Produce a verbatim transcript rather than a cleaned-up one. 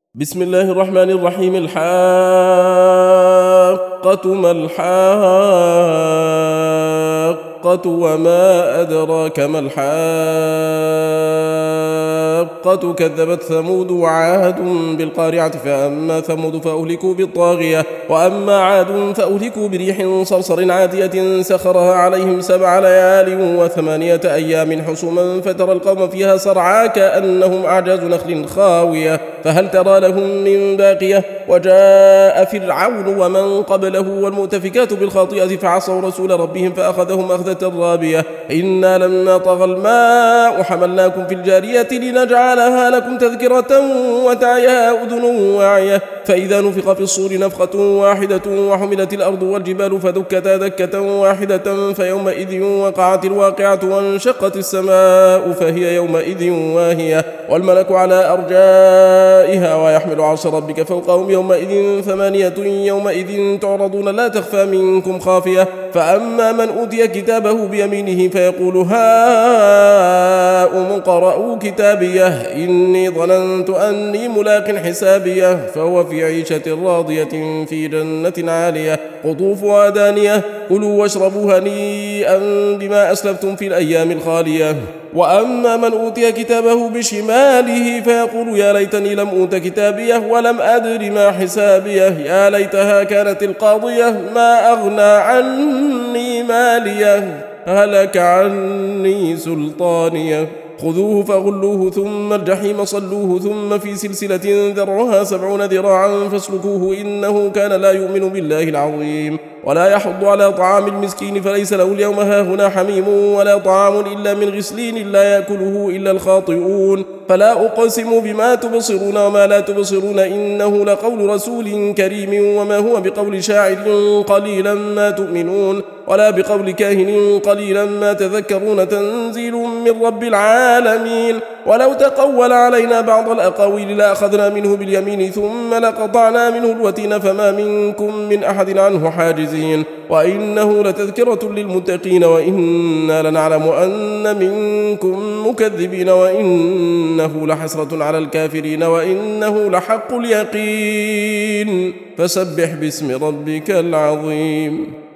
بسم الله الرحمن الرحيم. الحاقة ما الحاقة وما أدراك ما الحاقة كذبت ثمود وعاد بالقارعة فأما ثمود فأهلكوا بالطاغية وأما عاد فأهلكوا بريح صرصر عاتية سخرها عليهم سبع ليال وثمانية أيام حسوما فترى القوم فيها صرعى كأنهم أعجاز نخل خاوية فهل ترى لهم من باقية. وجاء فرعون ومن قبله والمؤتفكات بالخاطئة فعصوا رسول ربهم فأخذهم أخذة رابية إنا لما طغى الماء حملناكم في الجارية لنجعلها لكم تذكرة وتعيها أذن واعية فإذا نفخ في الصور نفخة واحدة وحملت الأرض والجبال فدكتا دكة واحدة فيومئذ وقعت الواقعة وانشقت السماء فهي يومئذ واهية والملك على أرجائها ويحمل عرش ربك فوقهم يومئذ ثمانية يومئذ تعرضون لا تخفى منكم خافية فأما من أوتي كتابه بيمينه فيقول هاؤم اقرءوا كتابيه إني ظننت أني ملاق حسابيه فهو في عيشة راضية في جنة عالية قطوفها دانية كلوا واشربوا هنيئا بما أسلفتم في الأيام الخالية. وأما من أوتي كتابه بشماله فيقول يا ليتني لم أوت كتابيه ولم أدر ما حسابيه يا ليتها كانت القاضية ما أغنى عني ماليه هلك عني سلطانيه خذوه فغلوه ثم الجحيم صلوه ثم في سلسلة ذرعها سبعون ذراعا فاسلكوه إنه كان لا يؤمن بالله العظيم ولا يحض على طعام المسكين فليس له اليوم هاهنا حميم ولا طعام إلا من غسلين لا يأكله إلا الخاطئون فلا أقسم بما تبصرون وما لا تبصرون إنه لقول رسول كريم وما هو بقول شاعر قليلا ما تؤمنون ولا بقول كاهن قليلا ما تذكرون تنزيل من رب العالمين ولو تقول علينا بعض الأقاويل لأخذنا منه باليمين ثم لقطعنا منه الوتين فما منكم من أحد عنه حاجزين وإنه لتذكرة للمتقين وإنا لنعلم أن منكم مكذبين وإنه لحسرة على الكافرين وإنه لحق اليقين فسبح باسم ربك العظيم.